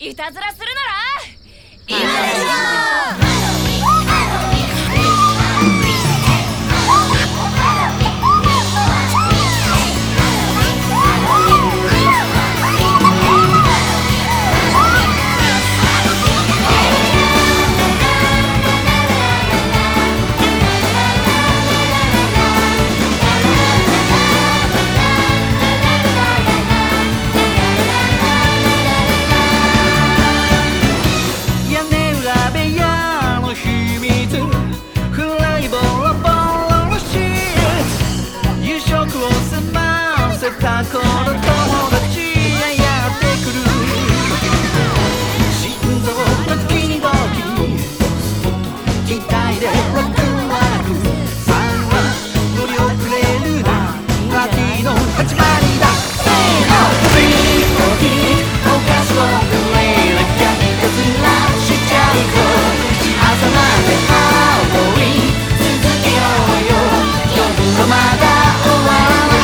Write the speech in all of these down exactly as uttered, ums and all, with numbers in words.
いたずらするなら今でしょ。 この友達がやってくる心臓ドキドキ期待でワクワクさんは乗り遅れるなパーティーの始まりだ。せーのビートヒットお菓子をくれなきゃいたずらしちゃうぞ。朝までハロウィン続けようよ。夜はまだ終わらない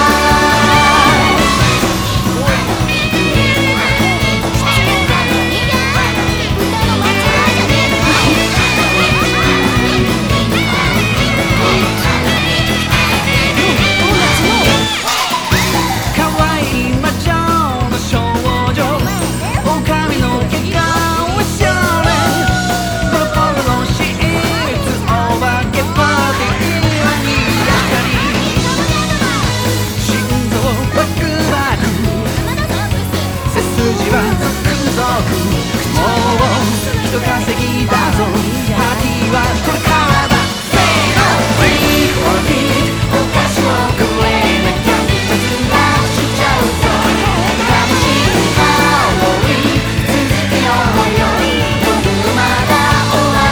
稼ぎだぞ。パーティーはこれからだ。せーのビーフォービーお菓子をくれなきゃいたずらしちゃうぞ。楽しいハロウィン続けようよ。夜まだ終わら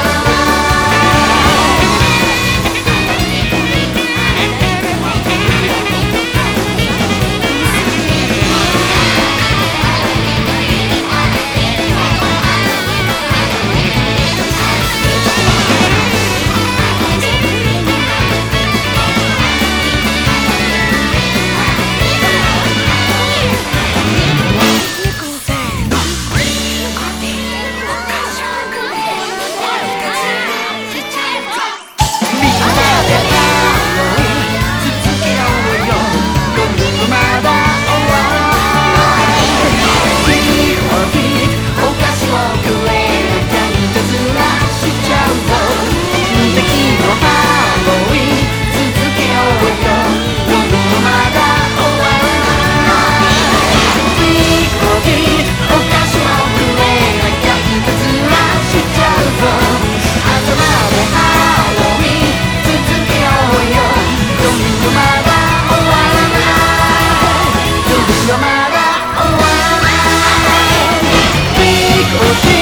まだ終わらない。